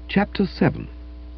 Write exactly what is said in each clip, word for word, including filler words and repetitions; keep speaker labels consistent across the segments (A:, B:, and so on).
A: Chapter seven.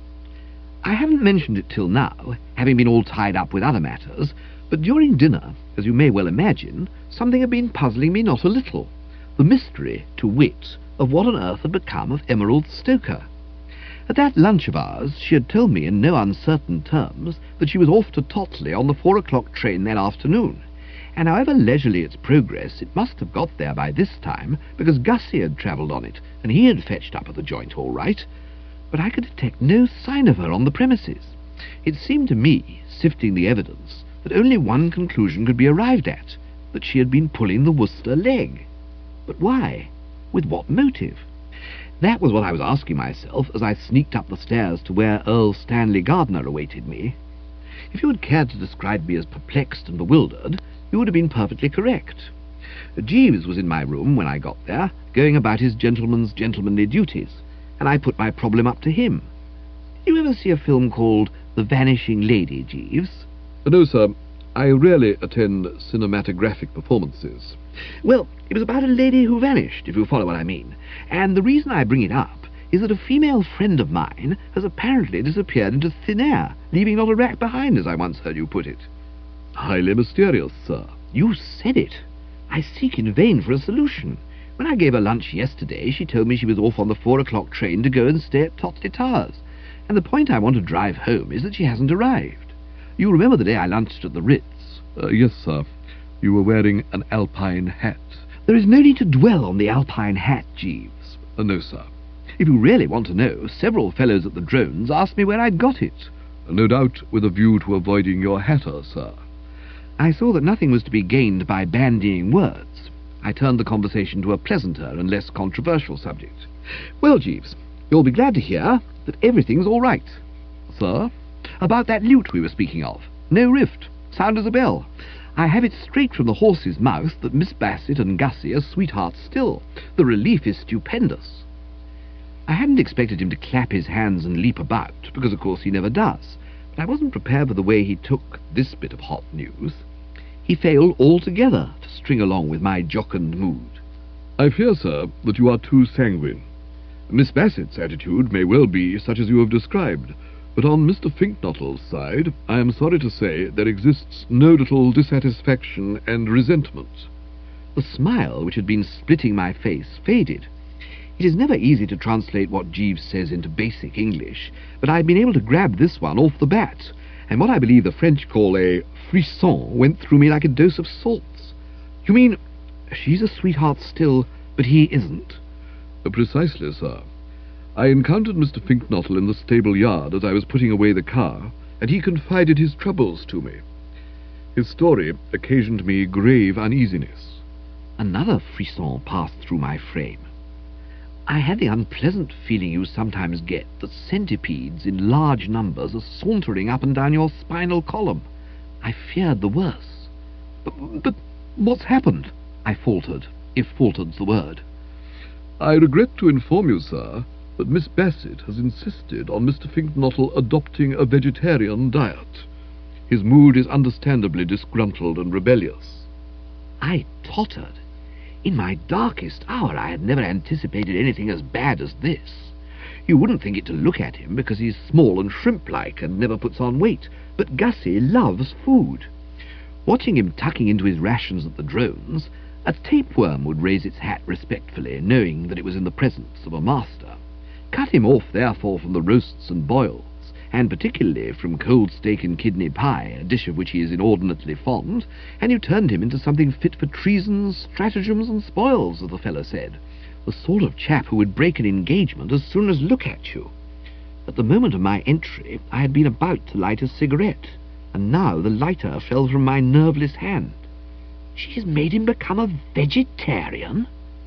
A: I haven't mentioned it till now, having been all tied up with other matters, but during dinner, as you may well imagine, something had been puzzling me not a little. The mystery, to wit, of what on earth had become of Emerald Stoker. At that lunch of ours she had told me in no uncertain terms that she was off to Totley on the four o'clock train that afternoon, and however leisurely its progress, it must have got there by this time, because Gussie had travelled on it, and he had fetched up at the joint all right. But I could detect no sign of her on the premises. It seemed to me, sifting the evidence, that only one conclusion could be arrived at, that she had been pulling the Worcester leg. But why? With what motive? That was what I was asking myself as I sneaked up the stairs to where Earl Stanley Gardner awaited me. If you had cared to describe me as perplexed and bewildered, you would have been perfectly correct. Jeeves was in my room when I got there, going about his gentleman's gentlemanly duties, and I put my problem up to him. Did you ever see a film called The Vanishing Lady, Jeeves?
B: No, sir. I rarely attend cinematographic performances.
A: Well, it was about a lady who vanished, if you follow what I mean, and the reason I bring it up is that a female friend of mine has apparently disappeared into thin air, leaving not a rack behind, as I once heard you put it.
B: Highly mysterious, sir.
A: You said it. I seek in vain for a solution. When I gave her lunch yesterday, she told me she was off on the four o'clock train to go and stay at Totley Towers, and the point I want to drive home is that she hasn't arrived. You remember the day I lunched at the Ritz?
B: Uh, yes, sir. You were wearing an alpine hat.
A: There is no need to dwell on the alpine hat, Jeeves.
B: Uh, no, sir.
A: If you really want to know, several fellows at the Drones asked me where I'd got it.
B: Uh, no doubt with a view to avoiding your hatter, sir.
A: I saw that nothing was to be gained by bandying words. I turned the conversation to a pleasanter and less controversial subject. Well, Jeeves, you'll be glad to hear that everything's all right.
B: Sir?
A: About that lute we were speaking of. No rift. Sound as a bell. I have it straight from the horse's mouth that Miss Bassett and Gussie are sweethearts still. The relief is stupendous. I hadn't expected him to clap his hands and leap about, because of course he never does, but I wasn't prepared for the way he took this bit of hot news. He failed altogether to string along with my jocund mood.
B: I fear, sir, that you are too sanguine. Miss Bassett's attitude may well be such as you have described, but on Mister Finknottle's side, I am sorry to say, there exists no little dissatisfaction and resentment.
A: The smile which had been splitting my face faded. It is never easy to translate what Jeeves says into basic English, but I'd been able to grab this one off the bat, and what I believe the French call a frisson went through me like a dose of salts. You mean, she's a sweetheart still, but he isn't?
B: Uh, precisely, sir. I encountered Mister Finknottle in the stable yard as I was putting away the car, and he confided his troubles to me. His story occasioned me grave uneasiness.
A: Another frisson passed through my frame. I had the unpleasant feeling you sometimes get that centipedes in large numbers are sauntering up and down your spinal column. I feared the worse. But, but what's happened? I faltered, if faltered's the word.
B: I regret to inform you, sir, that Miss Bassett has insisted on Mister Finknottle adopting a vegetarian diet. His mood is understandably disgruntled and rebellious.
A: I tottered. In my darkest hour I had never anticipated anything as bad as this. You wouldn't think it to look at him, because he's small and shrimp-like and never puts on weight, but Gussie loves food. Watching him tucking into his rations at the Drones, a tapeworm would raise its hat respectfully, knowing that it was in the presence of a master. Cut him off, therefore, from the roasts and boils, and particularly from cold steak and kidney pie, a dish of which he is inordinately fond, and you turned him into something fit for treasons, stratagems, and spoils, as the fellow said. The sort of chap who would break an engagement as soon as look at you. At the moment of my entry, I had been about to light a cigarette, and now the lighter fell from my nerveless hand. She has made him become a vegetarian?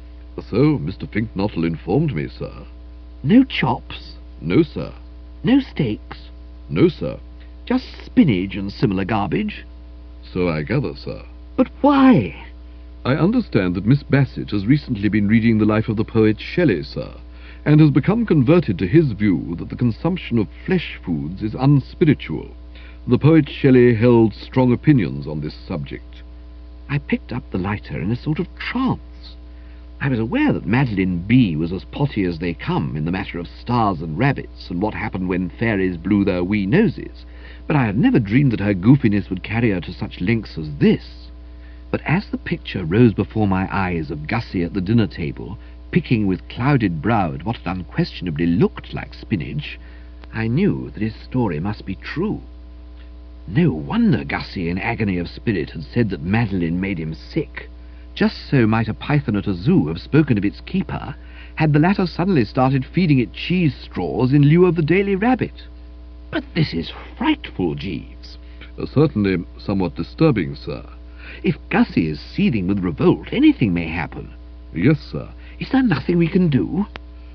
B: So Mister Finknottle informed me, sir.
A: No chops?
B: No, sir.
A: No steaks?
B: No, sir.
A: Just spinach and similar garbage?
B: So I gather, sir.
A: But why?
B: I understand that Miss Bassett has recently been reading the life of the poet Shelley, sir, and has become converted to his view that the consumption of flesh foods is unspiritual. The poet Shelley held strong opinions on this subject.
A: I picked up the lighter in a sort of trance. I was aware that Madeline B. was as potty as they come in the matter of stars and rabbits and what happened when fairies blew their wee noses, but I had never dreamed that her goofiness would carry her to such lengths as this. But as the picture rose before my eyes of Gussie at the dinner table, picking with clouded brow at what had unquestionably looked like spinach, I knew that his story must be true. No wonder Gussie, in agony of spirit, had said that Madeline made him sick. Just so might a python at a zoo have spoken of its keeper, had the latter suddenly started feeding it cheese straws in lieu of the daily rabbit. But this is frightful, Jeeves.
B: Uh, certainly somewhat disturbing, sir.
A: If Gussie is seething with revolt, anything may happen.
B: Yes, sir.
A: Is there nothing we can do?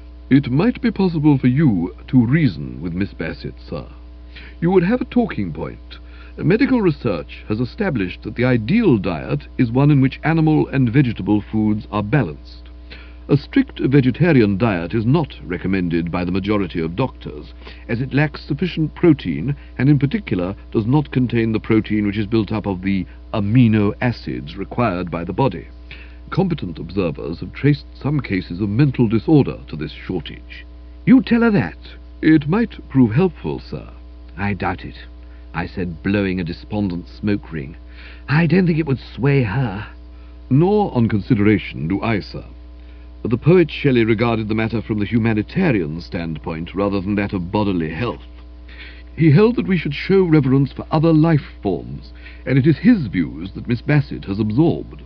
B: It might be possible for you to reason with Miss Bassett, sir. You would have a talking point. Medical research has established that the ideal diet is one in which animal and vegetable foods are balanced. A strict vegetarian diet is not recommended by the majority of doctors, as it lacks sufficient protein and in particular does not contain the protein which is built up of the amino acids required by the body. Competent observers have traced some cases of mental disorder to this shortage.
A: You tell her that?
B: It might prove helpful, sir.
A: I doubt it, I said, blowing a despondent smoke ring. I don't think it would sway her.
B: Nor, on consideration, do I, sir. The poet Shelley regarded the matter from the humanitarian standpoint rather than that of bodily health. He held that we should show reverence for other life forms, and it is his views that Miss Bassett has absorbed.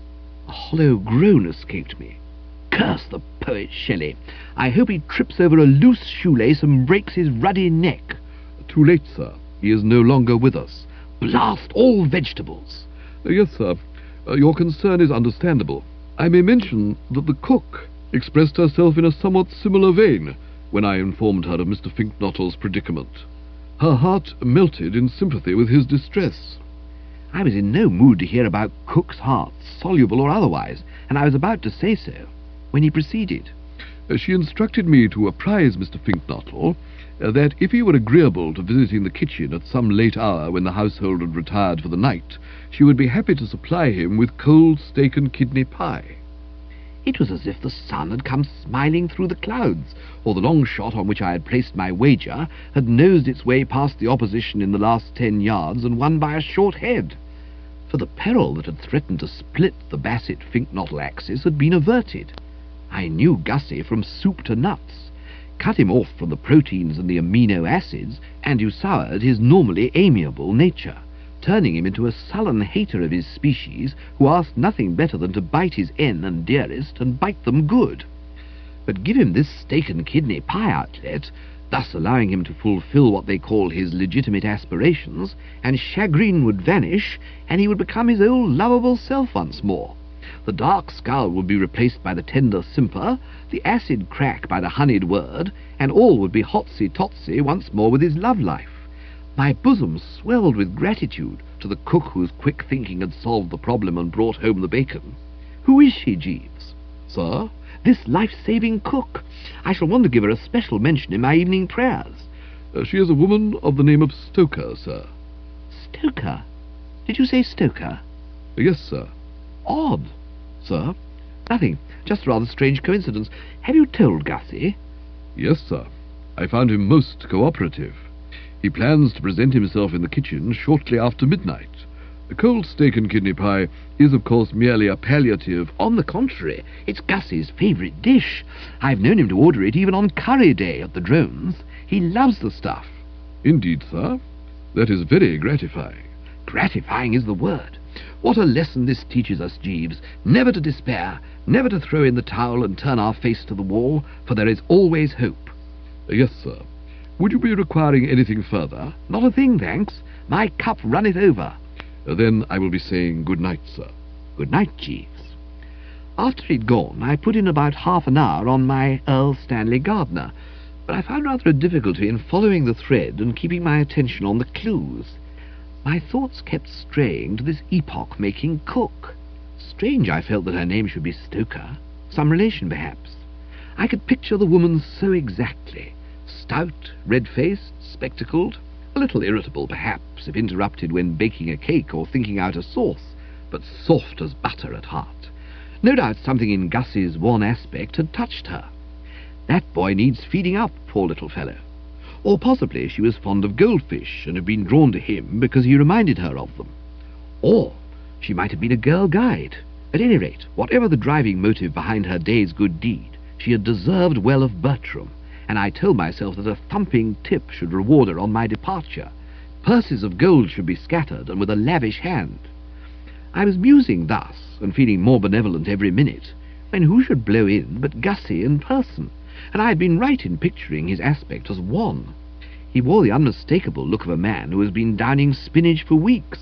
A: A hollow groan escaped me. Curse the poet Shelley. I hope he trips over a loose shoelace and breaks his ruddy neck.
B: Too late, sir. He is no longer with us.
A: Blast all vegetables.
B: Uh, yes, sir. Uh, your concern is understandable. I may mention that the cook expressed herself in a somewhat similar vein when I informed her of Mister Finknottle's predicament. Her heart melted in sympathy with his distress.
A: I was in no mood to hear about cooks' hearts, soluble or otherwise, and I was about to say so when he proceeded.
B: Uh, she instructed me to apprise Mister Finknottle uh, that if he were agreeable to visiting the kitchen at some late hour when the household had retired for the night, she would be happy to supply him with cold steak and kidney pie.
A: It was as if the sun had come smiling through the clouds, or the long shot on which I had placed my wager had nosed its way past the opposition in the last ten yards and won by a short head. For the peril that had threatened to split the Bassett-Finknottle axis had been averted. I knew Gussie from soup to nuts. Cut him off from the proteins and the amino acids, and you soured his normally amiable nature, turning him into a sullen hater of his species who asked nothing better than to bite his N and dearest and bite them good. But give him this steak and kidney pie outlet, thus allowing him to fulfill what they call his legitimate aspirations, and chagrin would vanish, and he would become his old lovable self once more. The dark scowl would be replaced by the tender simper, the acid crack by the honeyed word, and all would be hotsy-totsy once more with his love life. My bosom swelled with gratitude to the cook whose quick thinking had solved the problem and brought home the bacon. Who is she, Jeeves?
B: Sir?
A: This life-saving cook. I shall want to give her a special mention in my evening prayers.
B: Uh, she is a woman of the name of Stoker, sir.
A: Stoker? Did you say Stoker?
B: Uh, yes, sir.
A: Odd.
B: Sir?
A: Nothing. Just a rather strange coincidence. Have you told Gussie?
B: Yes, sir. I found him most cooperative. He plans to present himself in the kitchen shortly after midnight. The cold steak and kidney pie is, of course, merely a palliative.
A: On the contrary, it's Gussie's favourite dish. I've known him to order it even on curry day at the Drones. He loves the stuff.
B: Indeed, sir. That is very gratifying.
A: Gratifying is the word. What a lesson this teaches us, Jeeves. Never to despair, never to throw in the towel and turn our face to the wall, for there is always hope.
B: Uh, yes, sir. Would you be requiring anything further?
A: Not a thing, thanks. My cup runneth over.
B: Uh, then I will be saying good night, sir.
A: Good night, Jeeves. After he'd gone, I put in about half an hour on my Earl Stanley Gardner, but I found rather a difficulty in following the thread and keeping my attention on the clues. My thoughts kept straying to this epoch-making cook. Strange, I felt, that her name should be Stoker. Some relation, perhaps. I could picture the woman so exactly. Stout, red-faced, spectacled, a little irritable, perhaps, if interrupted when baking a cake or thinking out a sauce, but soft as butter at heart. No doubt something in Gussie's one aspect had touched her. That boy needs feeding up, poor little fellow. Or possibly she was fond of goldfish and had been drawn to him because he reminded her of them. Or she might have been a girl guide. At any rate, whatever the driving motive behind her day's good deed, she had deserved well of Bertram, and I told myself that a thumping tip should reward her on my departure. Purses of gold should be scattered, and with a lavish hand. I was musing thus, and feeling more benevolent every minute, when who should blow in but Gussie in person, and I had been right in picturing his aspect as wan. He wore the unmistakable look of a man who has been downing spinach for weeks.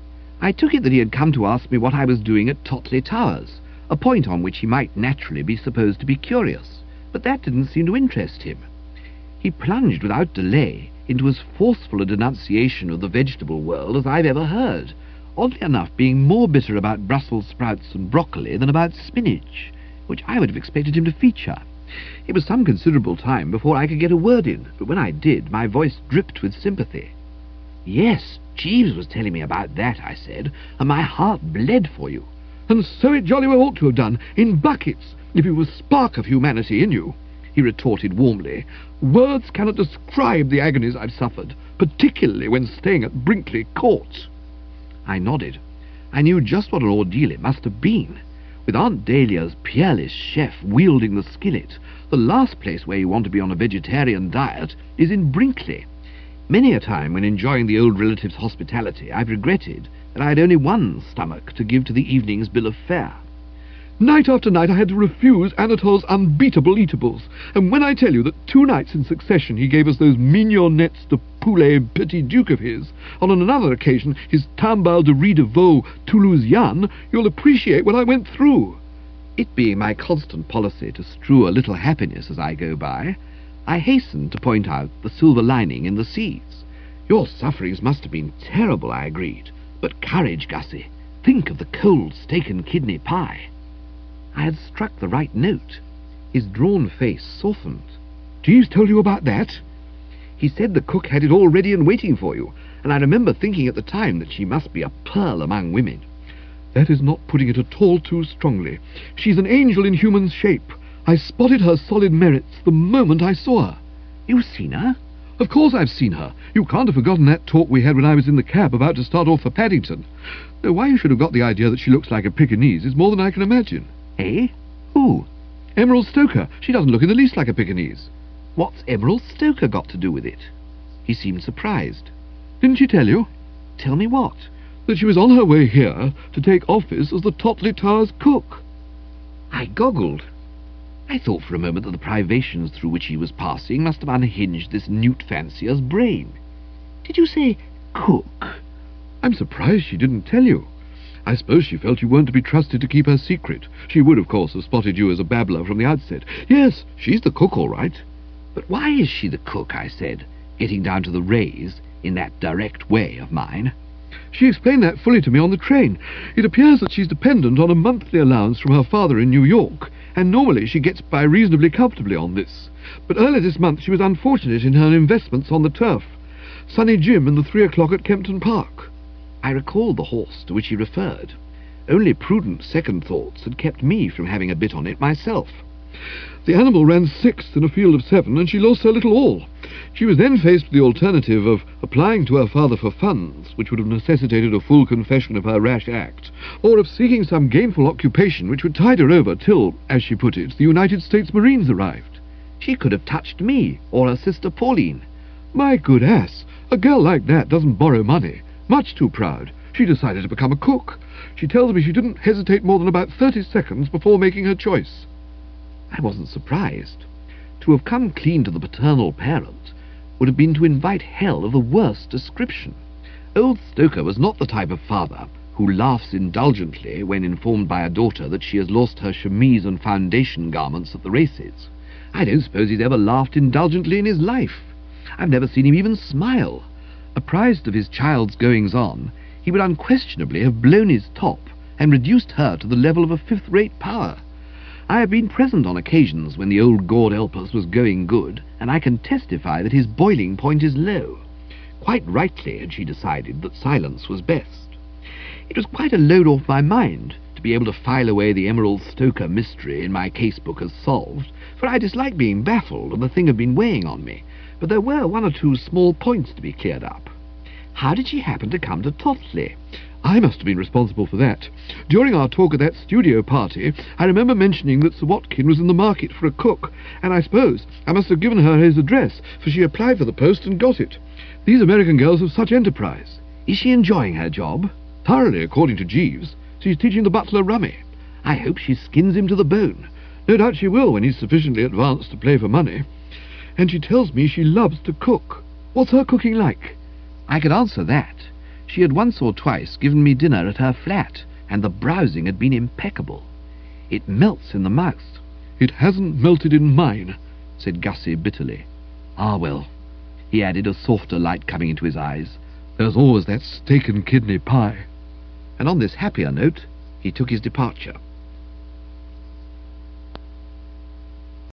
A: I took it that he had come to ask me what I was doing at Totley Towers, a point on which he might naturally be supposed to be curious, but that didn't seem to interest him. He plunged without delay into as forceful a denunciation of the vegetable world as I've ever heard, oddly enough being more bitter about Brussels sprouts and broccoli than about spinach, which I would have expected him to feature. It was some considerable time before I could get a word in, but when I did, my voice dripped with sympathy. "Yes, Jeeves was telling me about that," I said, "and my heart bled for you." "And so it jolly well ought to have done, in buckets, if you was a spark of humanity in you," he retorted warmly. "Words cannot describe the agonies I've suffered, particularly when staying at Brinkley Court." I nodded. I knew just what an ordeal it must have been. With Aunt Dahlia's peerless chef wielding the skillet, the last place where you want to be on a vegetarian diet is in Brinkley. Many a time when enjoying the old relative's hospitality, I've regretted that I had only one stomach to give to the evening's bill of fare. Night after night I had to refuse Anatole's unbeatable eatables, and when I tell you that two nights in succession he gave us those mignonettes de poulet petit duc of his, and on another occasion his timbale de riz de veau Toulousian, you'll appreciate what I went through. It being my constant policy to strew a little happiness as I go by, I hastened to point out the silver lining in the seas. "Your sufferings must have been terrible," I agreed. "But courage, Gussie. Think of the cold steak and kidney pie." I had struck the right note. His drawn face softened. "Jeeves told you about that?" "He said the cook had it all ready and waiting for you, and I remember thinking at the time that she must be a pearl among women." "That is not putting it at all too strongly. She's an angel in human shape. I spotted her solid merits the moment I saw her." "You've seen her?" "Of course I've seen her. You can't have forgotten that talk we had when I was in the cab about to start off for Paddington. Though why you should have got the idea that she looks like a Pekingese is more than I can imagine." "Eh? Who?" "Emerald Stoker. She doesn't look in the least like a Pekingese." "What's Emerald Stoker got to do with it?" He seemed surprised. "Didn't she tell you?" "Tell me what?" "That she was on her way here to take office as the Totley Towers cook." I goggled. I thought for a moment that the privations through which he was passing must have unhinged this newt fancier's brain. "Did you say cook?" "I'm surprised she didn't tell you. I suppose she felt you weren't to be trusted to keep her secret. She would, of course, have spotted you as a babbler from the outset. Yes, she's the cook, all right." "But why is she the cook?" I said, getting down to the raise in that direct way of mine. "She explained that fully to me on the train. It appears that she's dependent on a monthly allowance from her father in New York, and normally she gets by reasonably comfortably on this. But earlier this month she was unfortunate in her investments on the turf. Sunny Jim and the three o'clock at Kempton Park." I recalled the horse to which he referred. Only prudent second thoughts had kept me from having a bit on it myself. "The animal ran sixth in a field of seven, and she lost her little all. She was then faced with the alternative of applying to her father for funds, which would have necessitated a full confession of her rash act, or of seeking some gainful occupation which would tide her over till, as she put it, the United States Marines arrived." "She could have touched me, or her sister Pauline." "My good ass, a girl like that doesn't borrow money. Much too proud. She decided to become a cook. She tells me she didn't hesitate more than about thirty seconds before making her choice." I wasn't surprised. To have come clean to the paternal parent would have been to invite hell of the worst description. Old Stoker was not the type of father who laughs indulgently when informed by a daughter that she has lost her chemise and foundation garments at the races. I don't suppose he's ever laughed indulgently in his life. I've never seen him even smile. Apprised of his child's goings-on, he would unquestionably have blown his top and reduced her to the level of a fifth-rate power. I have been present on occasions when the old God help us was going good, and I can testify that his boiling point is low. Quite rightly had she decided that silence was best. It was quite a load off my mind to to be able to file away the Emerald Stoker mystery in my casebook as solved, for I dislike being baffled, and the thing had been weighing on me, but there were one or two small points to be cleared up. How did she happen to come to Tothley?
B: I must have been responsible for that. During our talk at that studio party, I remember mentioning that Sir Watkin was in the market for a cook, and I suppose I must have given her his address, for she applied for the post and got it. These American girls have such enterprise.
A: Is she enjoying her job?
B: Thoroughly, according to Jeeves. She's teaching the butler rummy.
A: I hope she skins him to the bone.
B: No doubt she will when he's sufficiently advanced to play for money. And she tells me she loves to cook. What's her cooking like?
A: I could answer that. She had once or twice given me dinner at her flat, and the browsing had been impeccable. It melts in the mouth.
B: It hasn't melted in mine,
A: said Gussie bitterly. Ah, well, he added, a softer light coming into his eyes.
B: There's always that steak and kidney pie.
A: And on this happier note, he took his departure.